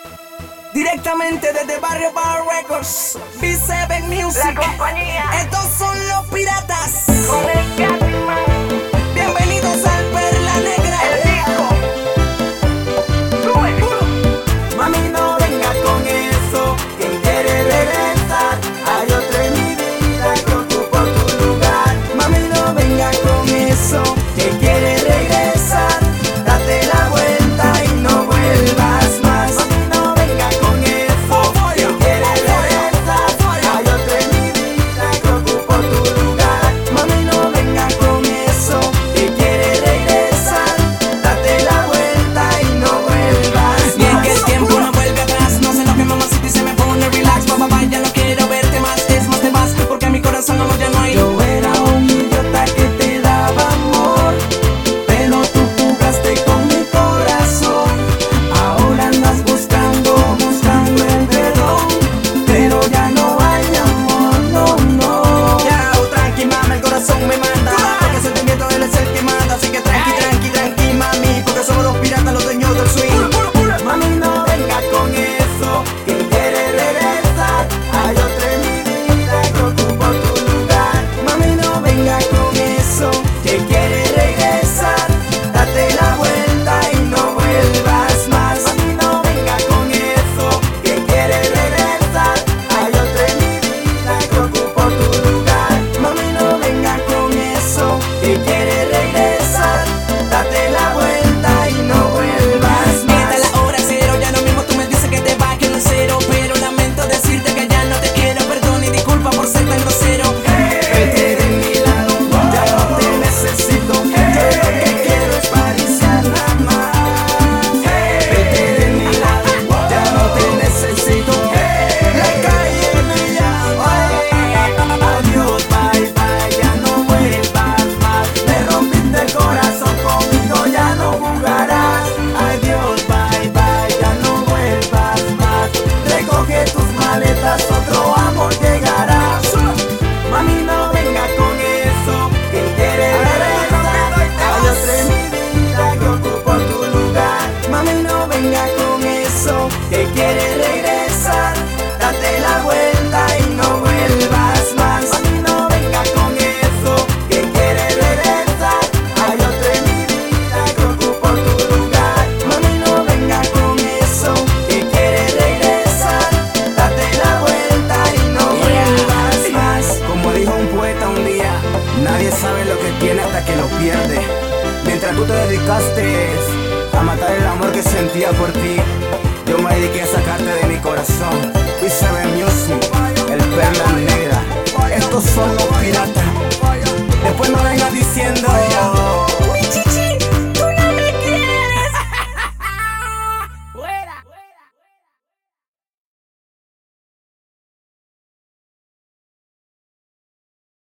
Directamente desde Barrio Bar Records, B7 Music. La compañía. Estos son los piratas. Con el Catman. Bienvenidos al Perla Negra. El disco. Sube. Mami, no venga con eso. Quien quiere regresar, hay otro en mi vida que ocupo tu lugar. Mami, no venga con eso. Quien quiere regresar, date la vuelta y no vuelvas más. Mami, no venga con eso. Quien quiere regresar, hay otro en mi vida que ocupo tu lugar. Mami, no venga con eso. Quien quiere regresar, date la vuelta y no vuelvas más. Y es que el tiempo no vuelve atrás. No sé lo que mamacita y se me pone relax. Papá, ya no quiero verte más. Es más, te vas porque a mi corazón amor ya no hay. Yo era un idiota que te daba amor, pero tú jugaste con mi corazón. Ahora andas buscando el perdón, pero ya no hay amor, no. Ya, tranqui mami, el corazón me manda, porque el sentimiento él es el que manda. Así que tranqui mami, porque somos los piratas, los dueños del swing. Mami, no venga con eso. Quien quiere regresar, hay otro en mi vida que ocupo tu lugar. Mami, no venga con eso. Quien quiere regresar, date la vuelta y no vuelvas más. Mami, no venga con eso. Quien quiere regresar, hay otro en mi vida que ocupo tu lugar. Mami, no venga con eso. Quien quiere regresar, date la vuelta y no vuelvas más. Esta es la hora cero, ya lo mismo tú me dices que te vas, que no es cero. Pero lamento decirte que ya no te quiero. Perdón y disculpa por ser tan grosero. Vete de mi lado, ya no te necesito. Yo lo que quiero es pariciar nada más. Vete de mi lado, ya no te necesito. La calle me llama. Adiós, bye, ya no vuelvas más. Me rompiste el corazón, conmigo ya no jugarás. Adiós, bye, ya no vuelvas más. Recoge tus maletas, otro amor llegará. Mami, no venga con eso. Quien quiere regresar, hay otro en mi vida que ocupo tu lugar. Mami, no venga con eso. Quien quiere regresar, date la vuelta y no vuelvas más. Mami, no venga con eso. Quien quiere regresar, hay otro en mi vida que ocupo tu lugar. Mami, no venga con eso. Quien quiere regresar, date la vuelta y no vuelvas más. Como dijo un poeta un día, nadie sabe lo que tiene hasta que lo pierde. Mientras tú te dedicaste a matar el amor que sentía por ti, yo me dediqué a sacarte de mi corazón. B7 Music, el Perla Negra. Estos son los piratas.